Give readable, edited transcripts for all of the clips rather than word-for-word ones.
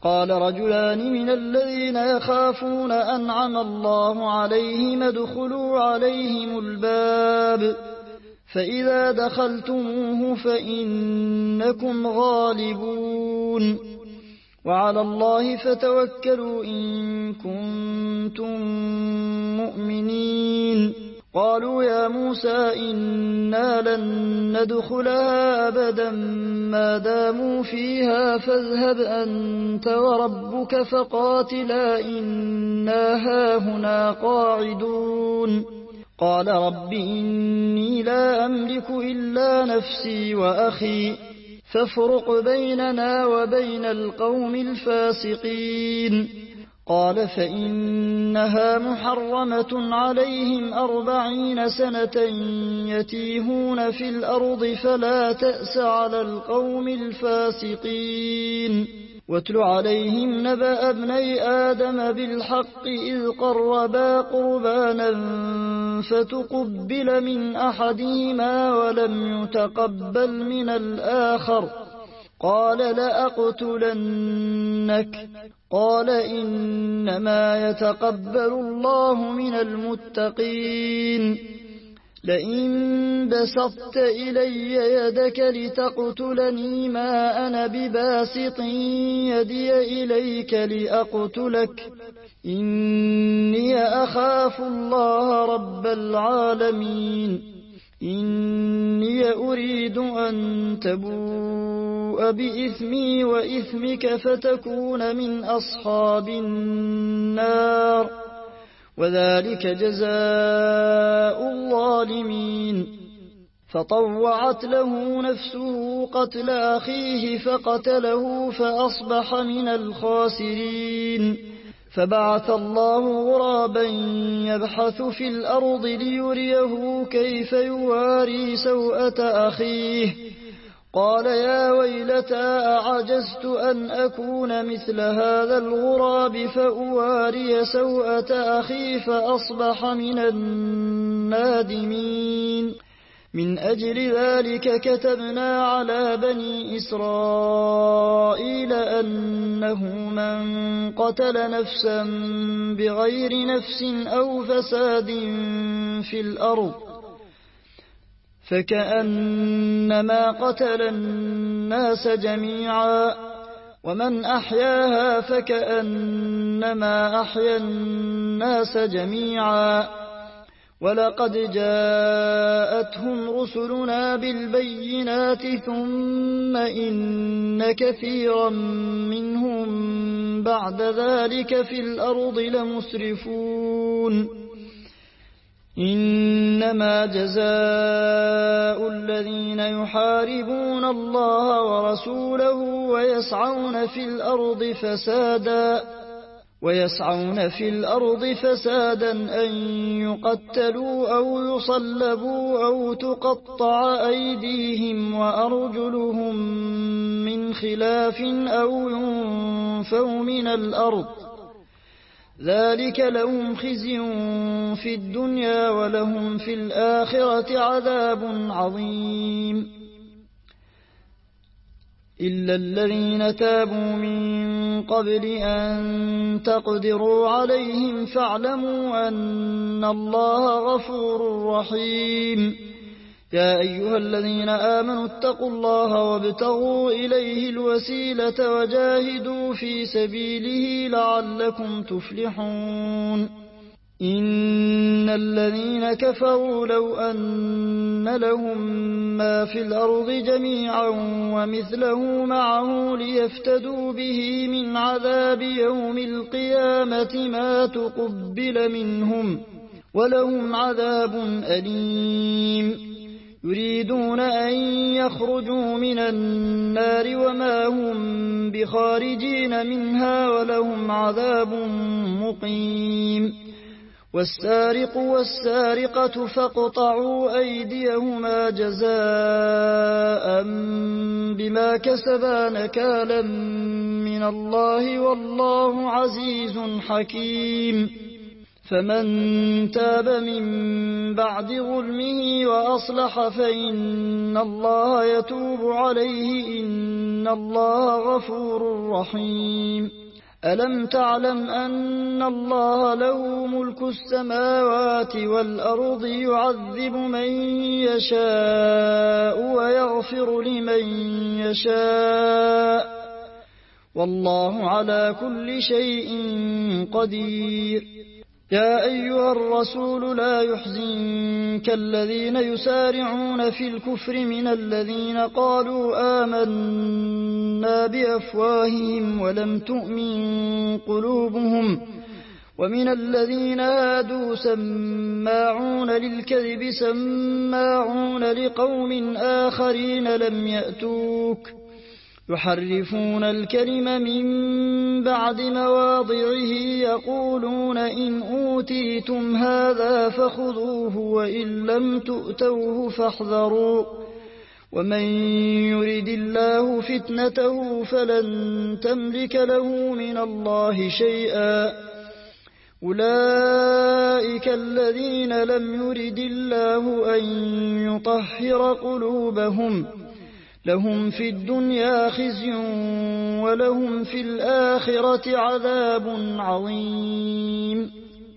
قال رجلان من الذين يخافون أنعم الله عليهم ادخلوا عليهم الباب فإذا دخلتموه فإنكم غالبون وعلى الله فتوكلوا إن كنتم مؤمنين. قالوا يا موسى إنا لن ندخلها أبدا ما داموا فيها فاذهب أنت وربك فقاتلا إنا هاهنا قاعدون. قال رب إني لا أملك إلا نفسي وأخي فافرق بيننا وبين القوم الفاسقين. قال فإنها محرمة عليهم 40 سنة يتيهون في الأرض فلا تأس على القوم الفاسقين. واتل عليهم نبأ ابني آدم بالحق إذ قربا قربانا فتقبل من أحدهما ولم يتقبل من الآخر قال لأقتلنك. قال إنما يتقبل الله من المتقين. لئن بسطت إلي يدك لتقتلني ما أنا بباسط يدي إليك لأقتلك إني أخاف الله رب العالمين. إني أريد أن تبوء بإثمي وإثمك فتكون من أصحاب النار وذلك جزاء الظالمين. فطوعت له نفسه قتل أخيه فقتله فأصبح من الخاسرين. فبعث الله غرابا يبحث في الأرض ليريه كيف يواري سوءة أخيه قال يا ويلتى أعجزت أن أكون مثل هذا الغراب فأواري سوءة أخي فأصبح من النادمين. من أجل ذلك كتبنا على بني إسرائيل أنه من قتل نفسا بغير نفس أو فساد في الأرض فكأنما قتل الناس جميعا ومن أحياها فكأنما أحيا الناس جميعا. ولقد جاءتهم رسلنا بالبينات ثم إن كثيرا منهم بعد ذلك في الأرض لمسرفون. إنما جزاء الذين يحاربون الله ورسوله ويسعون في الأرض فسادا أن يقتلوا أو يصلبوا أو تقطع أيديهم وأرجلهم من خلاف أو ينفوا من الأرض ذلك لهم خزي في الدنيا ولهم في الآخرة عذاب عظيم. إلا الذين تابوا من قبل أن تقدروا عليهم فاعلموا أن الله غفور رحيم. يا أيها الذين آمنوا اتقوا الله وابتغوا إليه الوسيلة وجاهدوا في سبيله لعلكم تفلحون. إن الذين كفروا لو أن لهم ما في الأرض جميعا ومثله معه ليفتدوا به من عذاب يوم القيامة ما تقبل منهم ولهم عذاب أليم. يريدون أن يخرجوا من النار وما هم بخارجين منها ولهم عذاب مقيم. والسارق والسارقة فاقطعوا أيديهما جزاء بما كسبا نكالا من الله والله عزيز حكيم. فمن تاب من بعد ظلمه وأصلح فإن الله يتوب عليه إن الله غفور رحيم. ألم تعلم أن الله له ملك السماوات والأرض يعذب من يشاء ويغفر لمن يشاء والله على كل شيء قدير. يا أيها الرسول لا يحزنك الذين يسارعون في الكفر من الذين قالوا آمنا بأفواههم ولم تؤمن قلوبهم ومن الذين هادوا سماعون للكذب سماعون لقوم آخرين لم يأتوك يحرفون الكلم من بعد مواضعه يقولون إن أوتيتم هذا فخذوه وإن لم تؤتوه فاحذروا ومن يرد الله فتنته فلن تملك له من الله شيئا أولئك الذين لم يرد الله أن يطهر قلوبهم لهم في الدنيا خزي ولهم في الآخرة عذاب عظيم.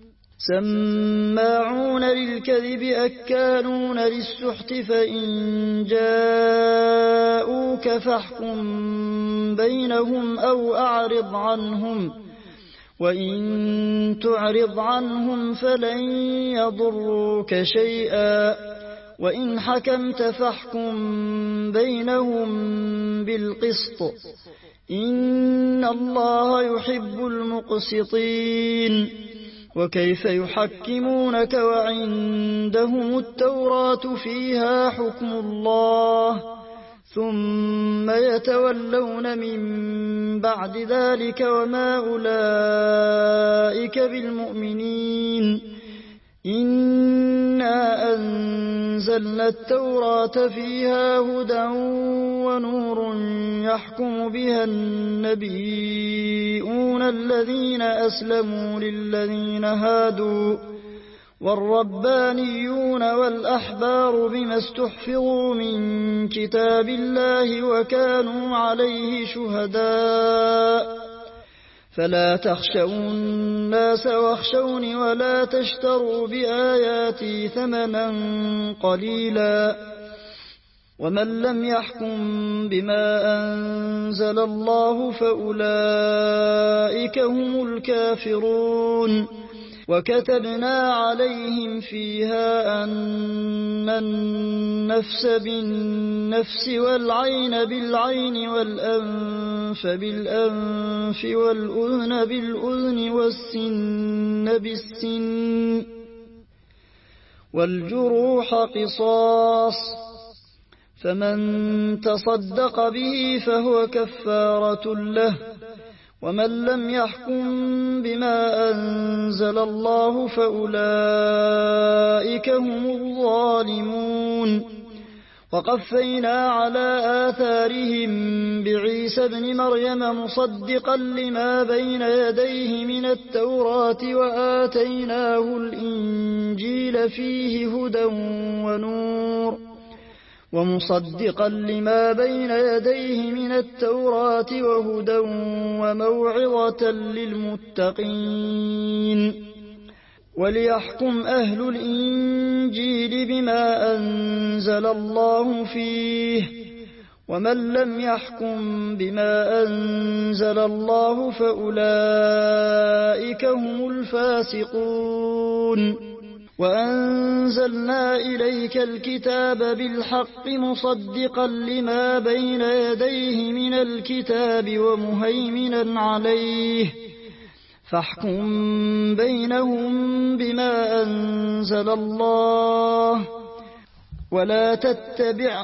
سماعون للكذب أكالون للسحت فإن جاءوك فاحكم بينهم أو أعرض عنهم وإن تعرض عنهم فلن يضروك شيئا وإن حكمت فاحكم بينهم بالقسط إن الله يحب المقسطين. وكيف يحكمونك وعندهم التوراة فيها حكم الله ثم يتولون من بعد ذلك وما أولئك بالمؤمنين. إنا أنزلنا التوراة فيها هدى ونور يحكم بها النبيون الذين أسلموا للذين هادوا والربانيون والأحبار بما استحفظوا من كتاب الله وكانوا عليه شهداء فلا تخشوا الناس واخشوني ولا تشتروا بآياتي ثمنا قليلا ومن لم يحكم بما أنزل الله فأولئك هم الكافرون. وكتبنا عليهم فيها أن النفس بالنفس والعين بالعين والأنف بالأنف والأذن بالأذن والسن بالسن والجروح قصاص فمن تصدق به فهو كفارة له ومن لم يحكم بما أنزل الله فأولئك هم الظالمون. وقفينا على آثارهم بعيسى ابن مريم مصدقا لما بين يديه من التوراة وآتيناه الإنجيل فيه هدى ونور ومصدقا لما بين يديه من التوراة وهدى وموعظة للمتقين. وليحكم أهل الإنجيل بما أنزل الله فيه ومن لم يحكم بما أنزل الله فأولئك هم الفاسقون. وأنزلنا إليك الكتاب بالحق مصدقا لما بين يديه من الكتاب ومهيمنا عليه فاحكم بينهم بما أنزل الله ولا تتبع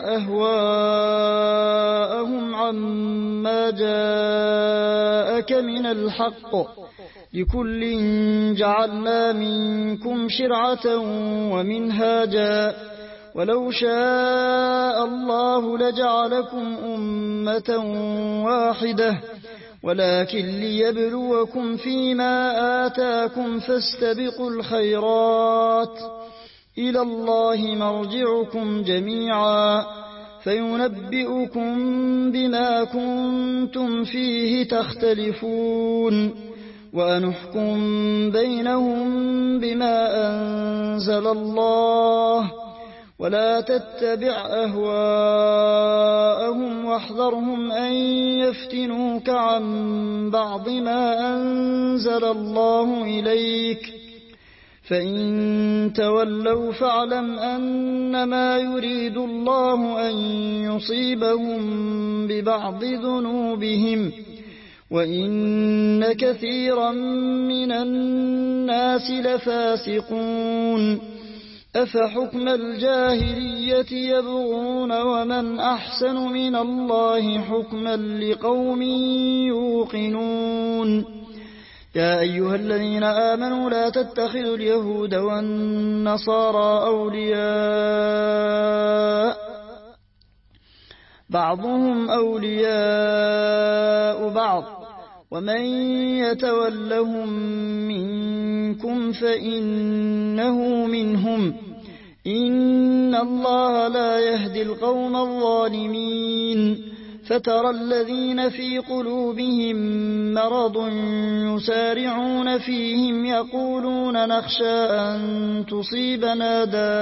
أهواءهم عما جاءك من الحق لكل جعلنا منكم شرعة ومنهاجا ولو شاء الله لجعلكم أمة واحدة ولكن ليبلوكم فيما آتاكم فاستبقوا الخيرات إلى الله مرجعكم جميعا فينبئكم بما كنتم فيه تختلفون وأنحكم بينهم بما أنزل الله ولا تتبع أهواءهم واحذرهم أن يفتنوك عن بعض ما أنزل الله إليك فإن تولوا فاعلم أنما يريد الله أن يصيبهم ببعض ذنوبهم وإن كثيرا من الناس لفاسقون أفحكم الجاهلية يبغون ومن أحسن من الله حكما لقوم يوقنون يا أيها الذين آمنوا لا تتخذوا اليهود والنصارى أولياء بعضهم أولياء بعض ومن يتولهم منكم فإنه منهم إن الله لا يهدي القوم الظالمين فترى الذين في قلوبهم مرض يسارعون فيهم يقولون نخشى أن تصيبنا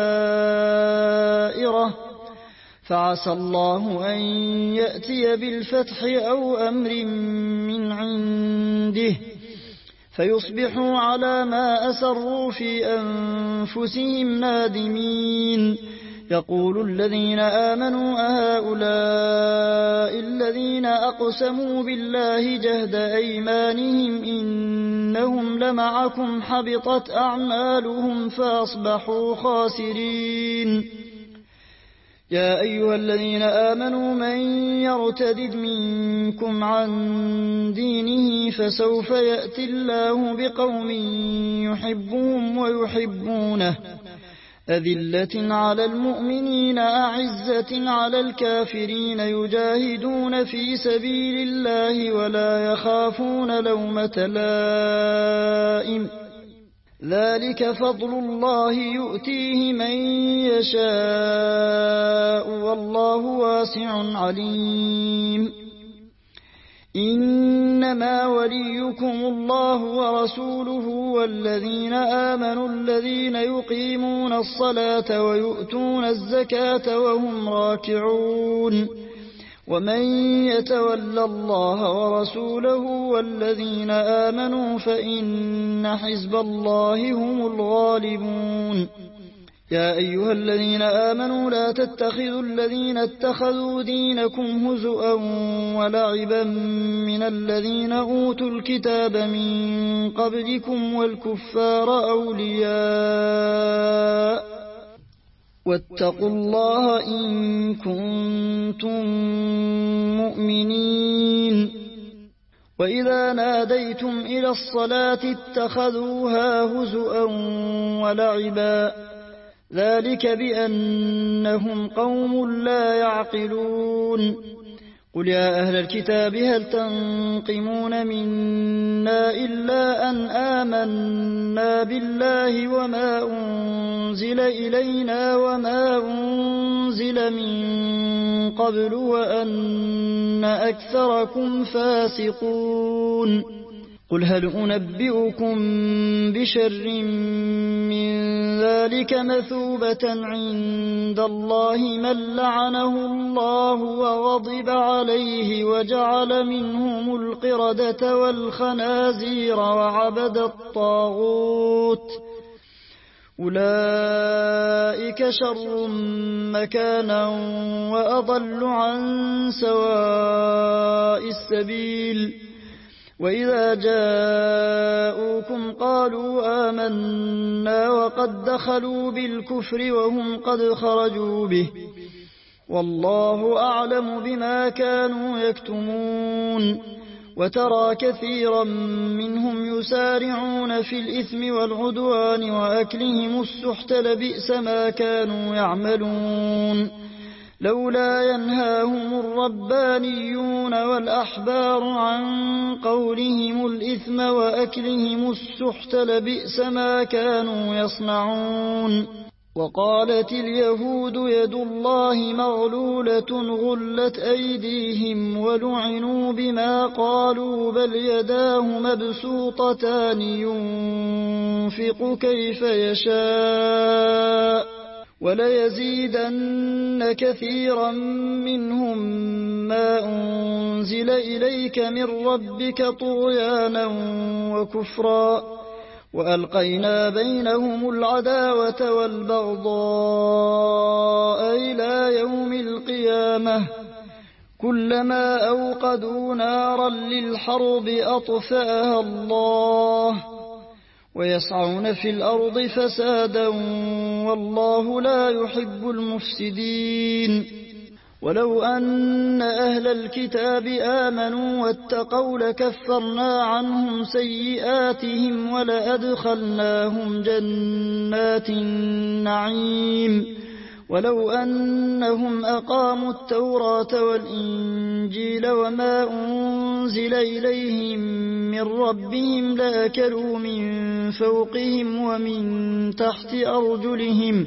دائرة فعسى الله أن يأتي بالفتح أو أمر من عنده فيصبحوا على ما أسروا في أنفسهم نادمين يقول الذين آمنوا أهؤلاء الذين أقسموا بالله جهد أيمانهم إنهم لمعكم حبطت أعمالهم فأصبحوا خاسرين يا أيها الذين آمنوا من يرتد منكم عن دينه فسوف يأتي الله بقوم يحبهم ويحبونه أذلة على المؤمنين أعزة على الكافرين يجاهدون في سبيل الله ولا يخافون لومة لائم ذلك فضل الله يؤتيه من يشاء والله واسع عليم إنما وليكم الله ورسوله والذين آمنوا الذين يقيمون الصلاة ويؤتون الزكاة وهم راكعون ومن يتول الله ورسوله والذين آمنوا فإن حزب الله هم الغالبون يا أيها الذين آمنوا لا تتخذوا الذين اتخذوا دينكم هزؤا ولعبا من الذين أوتوا الكتاب من قبلكم والكفار أولياء واتقوا الله إن كنتم مؤمنين وإذا ناديتم إلى الصلاة اتخذوها هزؤا ولعبا ذلك بأنهم قوم لا يعقلون قل يا أهل الكتاب هل تنقمون منا إلا أن آمنا بالله وما أنزل إلينا وما أنزل من قبل وأن أكثركم فاسقون قل هل أنبئكم بشر من ذلك مثوبة عند الله من لعنه الله وغضب عليه وجعل منهم القردة والخنازير وعبد الطاغوت أولئك شر مكانا وأضل عن سواء السبيل وإذا جاءوكم قالوا آمنا وقد دخلوا بالكفر وهم قد خرجوا به والله أعلم بما كانوا يكتمون وترى كثيرا منهم يسارعون في الإثم والعدوان وأكلهم السحت لبئس ما كانوا يعملون لولا ينهاهم الربانيون والأحبار عن قولهم الإثم وأكلهم السحت لبئس ما كانوا يصنعون. وقالت اليهود يد الله مغلولة غلت أيديهم ولعنوا بما قالوا بل يداه مبسوطتان ينفق كيف يشاء وليزيدن كثيرا منهم ما أنزل إليك من ربك طغيانا وكفرا وألقينا بينهم العداوة والبغضاء إلى يوم القيامة كلما أوقدوا نارا للحرب أطفأها الله ويسعون في الأرض فسادا والله لا يحب المفسدين. ولو أن أهل الكتاب آمنوا واتقوا لكفرنا عنهم سيئاتهم ولأدخلناهم جنات النعيم ولو أنهم أقاموا التوراة والإنجيل وما أنزل إليهم من ربهم لأكلوا من فوقهم ومن تحت أرجلهم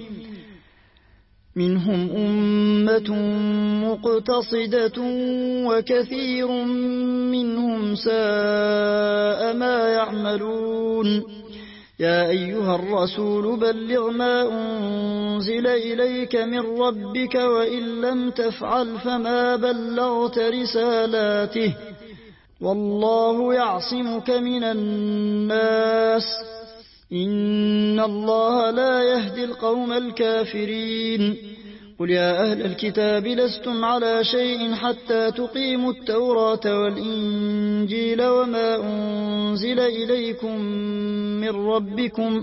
منهم أمة مقتصدة وكثير منهم ساء ما يعملون. يا أيها الرسول بلغ ما أنزل إليك من ربك وإن لم تفعل فما بلغت رسالاته والله يعصمك من الناس إن الله لا يهدي القوم الكافرين. قل يا أهل الكتاب لستم على شيء حتى تقيموا التوراة والإنجيل وما أنزل إليكم من ربكم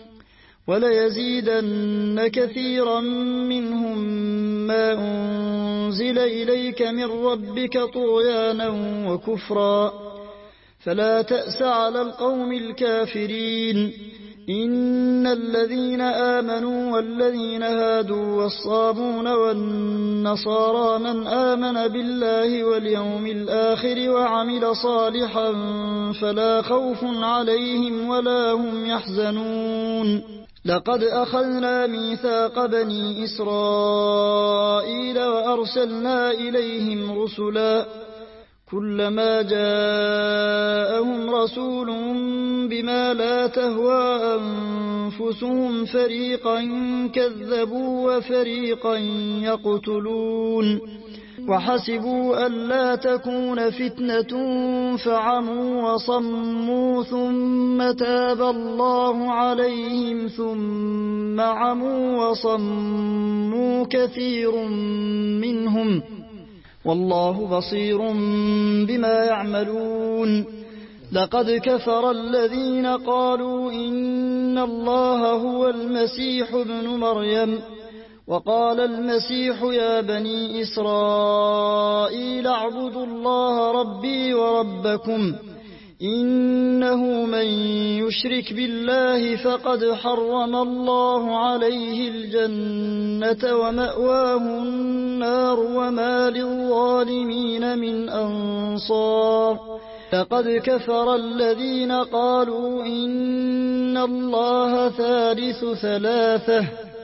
وليزيدن كثيرا منهم ما أنزل إليك من ربك طغيانا وكفرا فلا تأس على القوم الكافرين. إن الذين آمنوا والذين هادوا والصابون والنصارى من آمن بالله واليوم الآخر وعمل صالحا فلا خوف عليهم ولا هم يحزنون. لقد أخذنا ميثاق بني إسرائيل وأرسلنا إليهم رسلا كلما جاءهم رسول بما لا تهوى أنفسهم فريقا كذبوا وفريقا يقتلون وحسبوا ألا تكون فتنة فعموا وصموا ثم تاب الله عليهم ثم عموا وصموا كثير منهم والله بصير بما يعملون. لقد كفر الذين قالوا إن الله هو المسيح ابن مريم وقال المسيح يا بني إسرائيل اعبدوا الله ربي وربكم إنه من يشرك بالله فقد حرم الله عليه الجنة ومأواه النار وما للظالمين من أنصار. لقد كفر الذين قالوا إن الله ثالث ثلاثة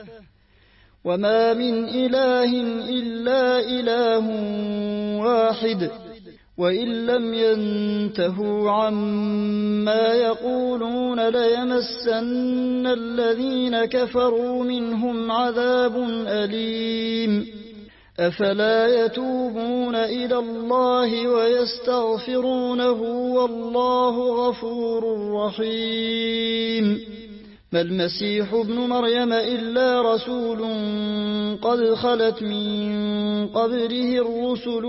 وما من إله إلا إله واحد وإن لم ينتهوا عما يقولون ليمسن الذين كفروا منهم عذاب أليم. أفلا يتوبون إلى الله ويستغفرونه والله غفور رحيم. ما المسيح ابن مريم إلا رسول قد خلت من قبله الرسل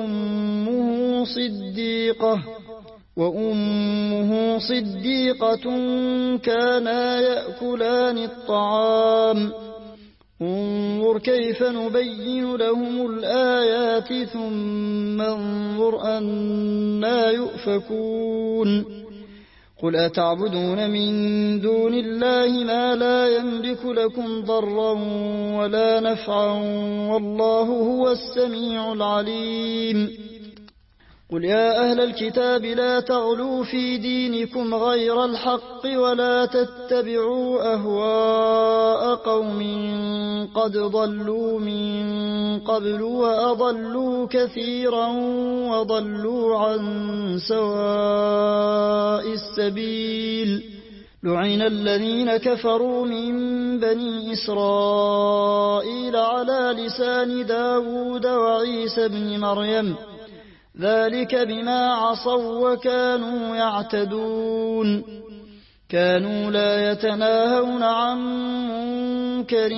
وأمه صديقة كانا يأكلان الطعام انظر كيف نبين لهم الآيات ثم انظر أنا يؤفكون. قل أتعبدون من دون الله ما لا يملك لكم ضرا ولا نفعا والله هو السميع العليم قل يا أهل الكتاب لا تغلوا في دينكم غير الحق ولا تتبعوا أهواء قوم قد ضلوا من قبل وأضلوا كثيرا وضلوا عن سواء السبيل لعن الذين كفروا من بني إسرائيل على لسان داود وعيسى بن مريم ذلك بما عصوا وكانوا يعتدون كانوا لا يتناهون عن منكر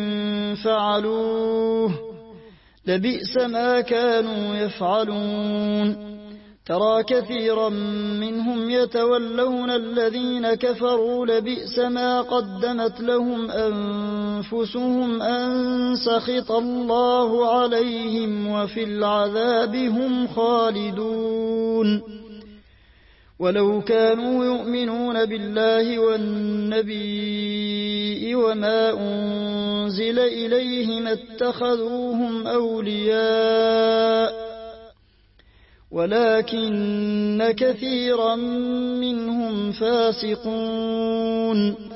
فعلوه لبئس ما كانوا يفعلون ترى كثيرا منهم يتولون الذين كفروا لبئس ما قدمت لهم أنفسهم أن سخط الله عليهم وفي العذاب هم خالدون ولو كانوا يؤمنون بالله والنبي وما أنزل إليه ما اتخذوهم أولياء ولكن كثيرا منهم فاسقون